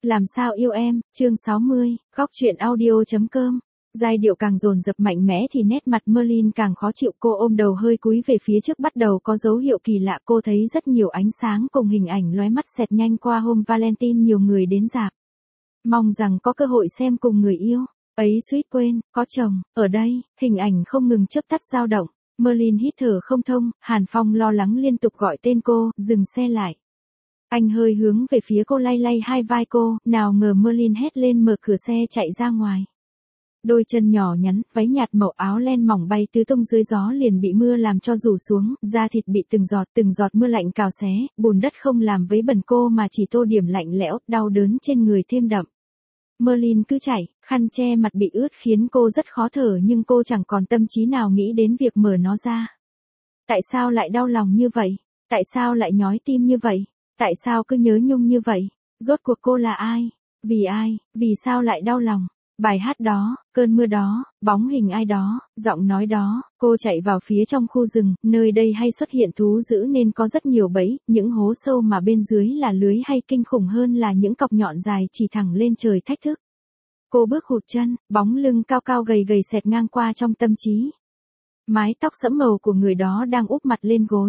Làm sao yêu em, chương 60, góc truyện audio.com. Giai điệu càng dồn dập mạnh mẽ thì nét mặt Merlin càng khó chịu, cô ôm đầu hơi cúi về phía trước, bắt đầu có dấu hiệu kỳ lạ, cô thấy rất nhiều ánh sáng cùng hình ảnh lóe mắt xẹt nhanh qua hôm Valentine nhiều người đến rạp. Mong rằng có cơ hội xem cùng người yêu, ấy suýt quên, có chồng, ở đây, hình ảnh không ngừng chớp tắt dao động. Merlin hít thở không thông, Hàn Phong lo lắng liên tục gọi tên cô, dừng xe lại. Anh hơi hướng về phía cô, lay lay hai vai cô, nào ngờ Merlin hét lên mở cửa xe chạy ra ngoài. Đôi chân nhỏ nhắn, váy nhạt màu, áo len mỏng bay tứ tung dưới gió liền bị mưa làm cho rủ xuống, da thịt bị từng giọt mưa lạnh cào xé, bùn đất không làm vấy bẩn cô mà chỉ tô điểm lạnh lẽo, đau đớn trên người thêm đậm. Merlin cứ chảy, khăn che mặt bị ướt khiến cô rất khó thở, nhưng cô chẳng còn tâm trí nào nghĩ đến việc mở nó ra. Tại sao lại đau lòng như vậy? Tại sao lại nhói tim như vậy? Tại sao cứ nhớ nhung như vậy? Rốt cuộc cô là ai? Vì ai? Vì sao lại đau lòng? Bài hát đó, cơn mưa đó, bóng hình ai đó, giọng nói đó. Cô chạy vào phía trong khu rừng, nơi đây hay xuất hiện thú dữ nên có rất nhiều bẫy, những hố sâu mà bên dưới là lưới, hay kinh khủng hơn là những cọc nhọn dài chỉ thẳng lên trời thách thức. Cô bước hụt chân, bóng lưng cao cao gầy gầy xẹt ngang qua trong tâm trí. Mái tóc sẫm màu của người đó đang úp mặt lên gối.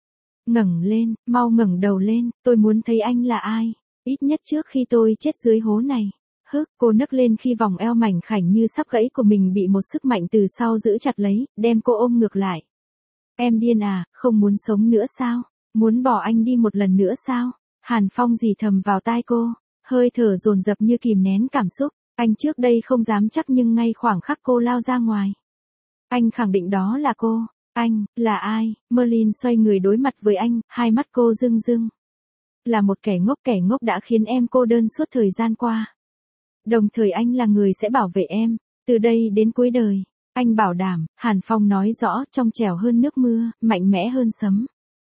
Ngẩng lên, mau ngẩng đầu lên, tôi muốn thấy anh là ai, ít nhất trước khi tôi chết dưới hố này. Cô nấc lên khi vòng eo mảnh khảnh như sắp gãy của mình bị một sức mạnh từ sau giữ chặt lấy, đem cô ôm ngược lại. Em điên à, không muốn sống nữa sao? Muốn bỏ anh đi một lần nữa sao? Hàn Phong rì thầm vào tai cô, hơi thở dồn dập như kìm nén cảm xúc. Anh trước đây không dám chắc, nhưng ngay khoảng khắc cô lao ra ngoài, anh khẳng định đó là cô. Anh, là ai? Merlin xoay người đối mặt với anh, hai mắt cô rưng rưng. Là một kẻ ngốc đã khiến em cô đơn suốt thời gian qua. Đồng thời anh là người sẽ bảo vệ em, từ đây đến cuối đời. Anh bảo đảm, Hàn Phong nói rõ, trong trẻo hơn nước mưa, mạnh mẽ hơn sấm.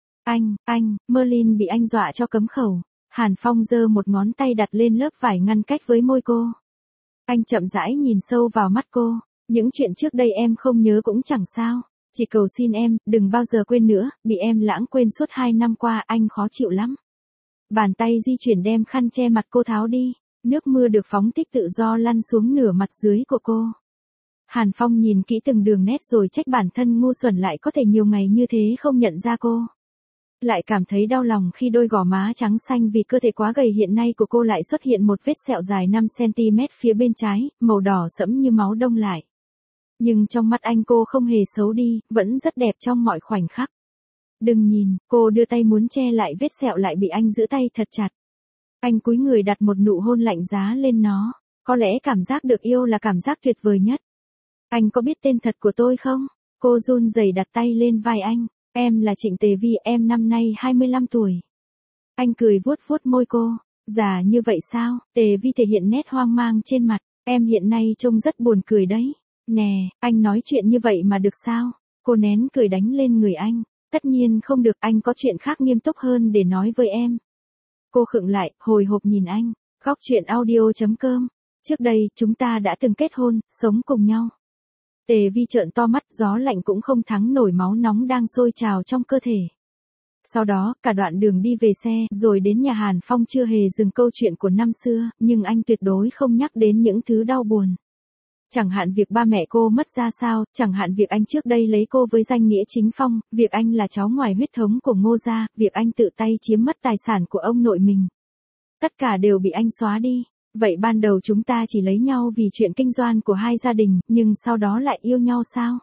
Anh, Merlin bị anh dọa cho cấm khẩu. Hàn Phong giơ một ngón tay đặt lên lớp vải ngăn cách với môi cô. Anh chậm rãi nhìn sâu vào mắt cô. Những chuyện trước đây em không nhớ cũng chẳng sao. Chỉ cầu xin em, đừng bao giờ quên nữa, bị em lãng quên suốt 2 năm qua, anh khó chịu lắm. Bàn tay di chuyển đem khăn che mặt cô tháo đi, nước mưa được phóng thích tự do lăn xuống nửa mặt dưới của cô. Hàn Phong nhìn kỹ từng đường nét rồi trách bản thân ngu xuẩn, lại có thể nhiều ngày như thế không nhận ra cô. Lại cảm thấy đau lòng khi đôi gò má trắng xanh vì cơ thể quá gầy hiện nay của cô lại xuất hiện một vết sẹo dài 5 cm phía bên trái, màu đỏ sẫm như máu đông lại. Nhưng trong mắt anh cô không hề xấu đi, vẫn rất đẹp trong mọi khoảnh khắc. Đừng nhìn, cô đưa tay muốn che lại vết sẹo lại bị anh giữ tay thật chặt. Anh cúi người đặt một nụ hôn lạnh giá lên nó. Có lẽ cảm giác được yêu là cảm giác tuyệt vời nhất. Anh có biết tên thật của tôi không? Cô run rẩy đặt tay lên vai anh. Em là Trịnh Tề Vi, em năm nay 25 tuổi. Anh cười vuốt vuốt môi cô. Già như vậy sao? Tề Vi thể hiện nét hoang mang trên mặt. Em hiện nay trông rất buồn cười đấy. Nè, anh nói chuyện như vậy mà được sao? Cô nén cười đánh lên người anh. Tất nhiên không được, anh có chuyện khác nghiêm túc hơn để nói với em. Cô khựng lại, hồi hộp nhìn anh. Góc truyện audio.com. Trước đây, chúng ta đã từng kết hôn, sống cùng nhau. Tề Vi trợn to mắt, gió lạnh cũng không thắng nổi máu nóng đang sôi trào trong cơ thể. Sau đó, cả đoạn đường đi về xe, rồi đến nhà Hàn Phong chưa hề dừng câu chuyện của năm xưa, nhưng anh tuyệt đối không nhắc đến những thứ đau buồn. Chẳng hạn việc ba mẹ cô mất ra sao, chẳng hạn việc anh trước đây lấy cô với danh nghĩa chính phong, việc anh là cháu ngoài huyết thống của Ngô gia, việc anh tự tay chiếm mất tài sản của ông nội mình. Tất cả đều bị anh xóa đi. Vậy ban đầu chúng ta chỉ lấy nhau vì chuyện kinh doanh của hai gia đình, nhưng sau đó lại yêu nhau sao?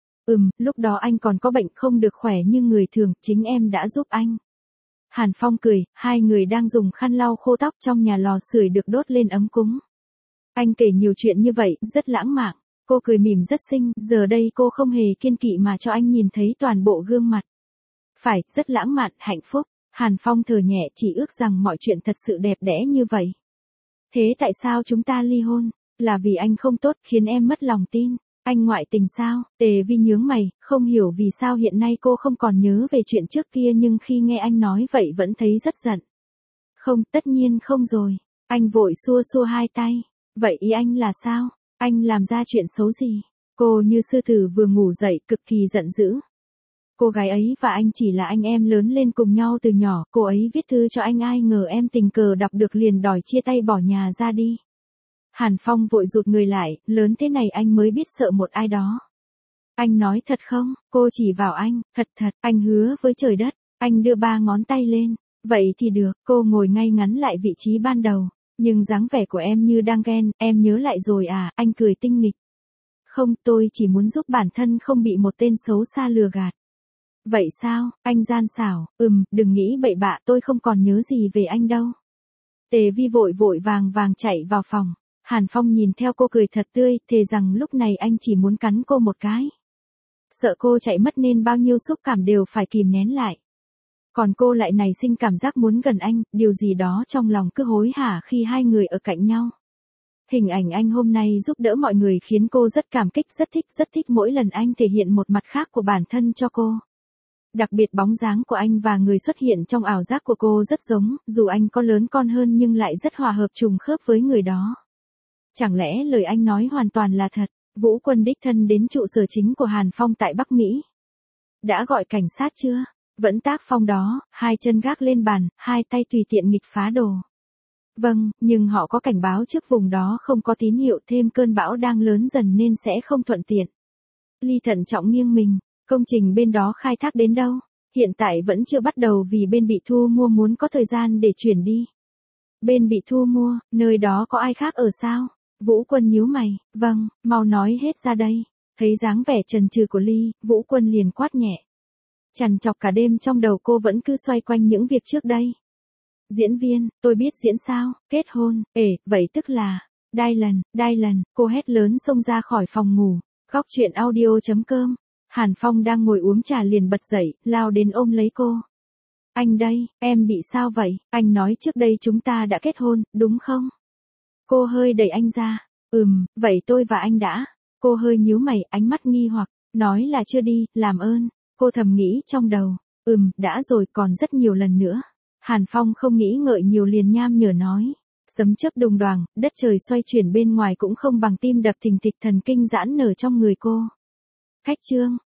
Lúc đó anh còn có bệnh, không được khỏe như người thường, chính em đã giúp anh. Hàn Phong cười, hai người đang dùng khăn lau khô tóc trong nhà lò sưởi được đốt lên ấm cúng. Anh kể nhiều chuyện như vậy, rất lãng mạn. Cô cười mỉm rất xinh, giờ đây cô không hề kiêng kỵ mà cho anh nhìn thấy toàn bộ gương mặt. Phải, rất lãng mạn, hạnh phúc. Hàn Phong thở nhẹ, chỉ ước rằng mọi chuyện thật sự đẹp đẽ như vậy. Thế tại sao chúng ta ly hôn? Là vì anh không tốt, khiến em mất lòng tin. Anh ngoại tình sao? Tề Vi nhướng mày, không hiểu vì sao hiện nay cô không còn nhớ về chuyện trước kia, nhưng khi nghe anh nói vậy vẫn thấy rất giận. Không, tất nhiên không rồi. Anh vội xua xua hai tay. Vậy ý anh là sao? Anh làm ra chuyện xấu gì? Cô như sư tử vừa ngủ dậy, cực kỳ giận dữ. Cô gái ấy và anh chỉ là anh em lớn lên cùng nhau từ nhỏ, cô ấy viết thư cho anh ai ngờ em tình cờ đọc được liền đòi chia tay bỏ nhà ra đi. Hàn Phong vội rụt người lại, lớn thế này anh mới biết sợ một ai đó. Anh nói thật không? Cô chỉ vào anh, thật, anh hứa với trời đất. Anh đưa 3 ngón tay lên. Vậy thì được, cô ngồi ngay ngắn lại vị trí ban đầu. Nhưng dáng vẻ của em như đang ghen, em nhớ lại rồi à, anh cười tinh nghịch. Không, tôi chỉ muốn giúp bản thân không bị một tên xấu xa lừa gạt. Vậy sao, anh gian xảo, đừng nghĩ bậy bạ, tôi không còn nhớ gì về anh đâu. Tề Vi vội vàng chạy vào phòng. Hàn Phong nhìn theo cô cười thật tươi, thề rằng lúc này anh chỉ muốn cắn cô một cái. Sợ cô chạy mất nên bao nhiêu xúc cảm đều phải kìm nén lại. Còn cô lại nảy sinh cảm giác muốn gần anh, điều gì đó trong lòng cứ hối hả khi hai người ở cạnh nhau. Hình ảnh anh hôm nay giúp đỡ mọi người khiến cô rất cảm kích, rất thích mỗi lần anh thể hiện một mặt khác của bản thân cho cô. Đặc biệt bóng dáng của anh và người xuất hiện trong ảo giác của cô rất giống, dù anh có lớn con hơn nhưng lại rất hòa hợp trùng khớp với người đó. Chẳng lẽ lời anh nói hoàn toàn là thật? Vũ Quân đích thân đến trụ sở chính của Hàn Phong tại Bắc Mỹ. Đã gọi cảnh sát chưa? Vẫn tác phong đó, 2 chân gác lên bàn, 2 tay tùy tiện nghịch phá đồ. Vâng, nhưng họ có cảnh báo trước vùng đó không có tín hiệu, thêm cơn bão đang lớn dần nên sẽ không thuận tiện. Ly thận trọng nghiêng mình, công trình bên đó khai thác đến đâu? Hiện tại vẫn chưa bắt đầu vì bên bị thu mua muốn có thời gian để chuyển đi. Bên bị thu mua, nơi đó có ai khác ở sao? Vũ Quân nhíu mày, vâng, mau nói hết ra đây. Thấy dáng vẻ chần chừ của Ly, Vũ Quân liền quát nhẹ. Trằn trọc cả đêm trong đầu cô vẫn cứ xoay quanh những việc trước đây. Diễn viên, tôi biết diễn sao, kết hôn, vậy tức là, Dylan, cô hét lớn xông ra khỏi phòng ngủ. Góc truyện audio.com. Hàn Phong đang ngồi uống trà liền bật dậy, lao đến ôm lấy cô. Anh đây, em bị sao vậy? Anh nói trước đây chúng ta đã kết hôn, đúng không? Cô hơi đẩy anh ra. Vậy tôi và anh đã. Cô hơi nhíu mày, ánh mắt nghi hoặc, nói là chưa đi, làm ơn. Cô thầm nghĩ trong đầu. Đã rồi, còn rất nhiều lần nữa. Hàn Phong không nghĩ ngợi nhiều liền nham nhở nói. Sấm chớp đùng đoàng, đất trời xoay chuyển bên ngoài cũng không bằng tim đập thình thịch, thần kinh giãn nở trong người cô. Khách trương,